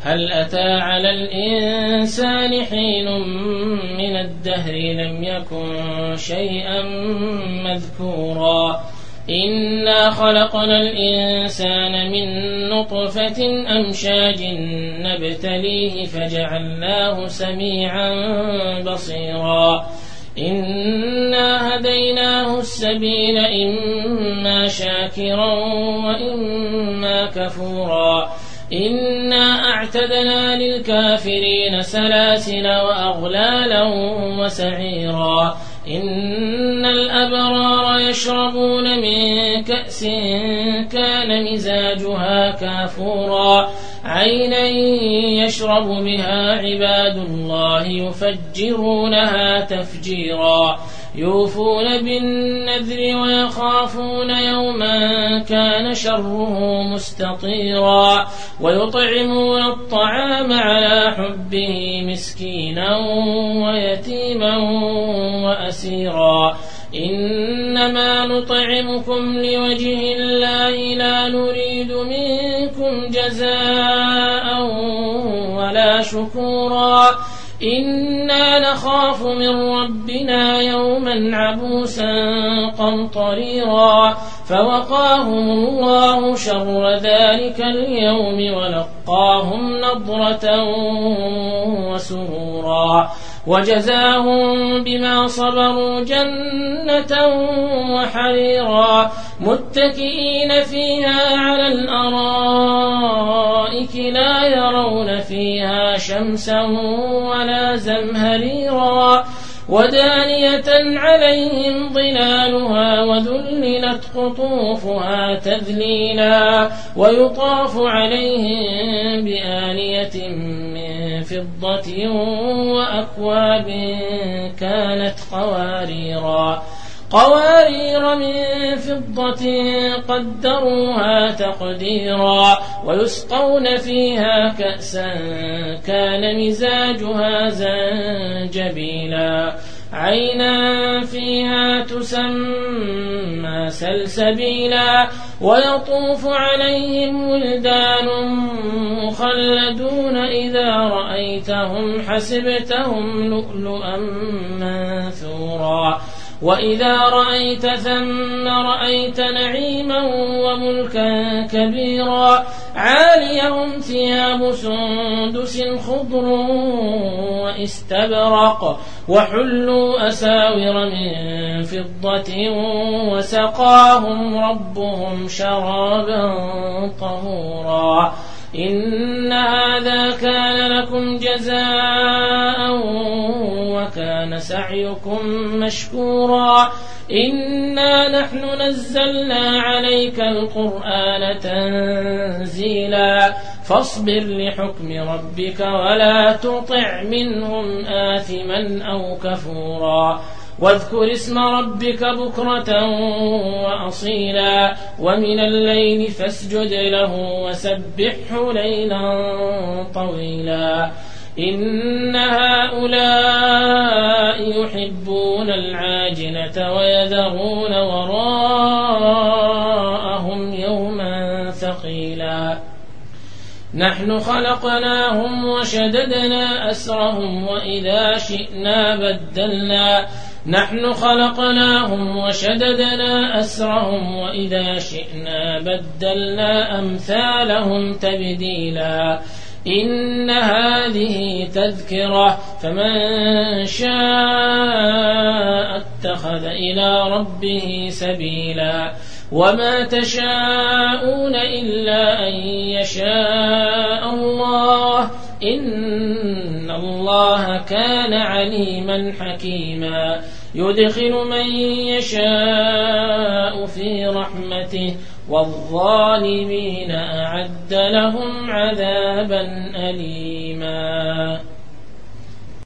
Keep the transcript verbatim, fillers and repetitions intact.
هل أتى على الإنسان حين من الدهر لم يكن شيئا مذكورا إنا خلقنا الإنسان من نطفة أمشاج نبتليه فجعلناه سميعا بصيرا إنا هديناه السبيل إما شاكرا وإما كفورا إنا أعتدنا للكافرين سلاسل وأغلالا وسعيرا إن الأبرار يشربون من كأس كان مزاجها كافورا عينا يشرب بها عباد الله يفجرونها تفجيرا يوفون بالنذر ويخافون يوما كان شره مستطيرا ويطعمون الطعام على حبه مسكينا ويتيما وأسيرا إنما نطعمكم لوجه الله لا نريد منكم جزاء ولا شكورا إنا نخاف من ربنا يوما عبوسا قمطريرا فوقاهم الله شر ذلك اليوم ولقاهم نضرة وسرورا وجزاهم بما صبروا جنة وحريرا متكئين فيها على الأرائك لا يرون فيها شمسا ولا زمهريرا ودانية عليهم ظلالها وذللت قطوفها تذليلا ويطاف عليهم بآنية من فضة وأكواب كانت قواريرا قوارير من فضة قدروها تقديرا ويسقون فيها كأسا كان مزاجها زنجبيلا عينا فيها تسمى سلسبيلا ويطوف عليهم ولدان مخلدون إذا رأيتهم حسبتهم لؤلؤا منثورا وإذا رأيت ثم رأيت نعيما وملكا كبيرا عاليهم ثياب سندس خضر واستبرق وحلوا أساور من فضة وسقاهم ربهم شرابا طهورا إن هذا كان لكم جزاء وكان سعيكم مشكورا إنا نحن نزلنا عليك القرآن تنزيلا فاصبر لحكم ربك ولا تطع منهم آثما أو كفورا واذكر اسم ربك بكرة وأصيلا ومن الليل فاسجد له وسبحه ليلا طويلا إن هؤلاء يحبون العاجلة ويذرون وراءهم يوما ثقيلا نحن خلقناهم وشددنا أسرهم وإذا شئنا بدلنا نحن خلقناهم وشددنا أسرهم وإذا شئنا بدلنا أمثالهم تبديلا إن هذه تذكرة فمن شاء اتخذ إلى ربه سبيلا وما تشاءون إلا أن يشاء الله إن الله كان عليما حكيما يدخل من يشاء في رحمته والظالمين أعد لهم عذابا أليما.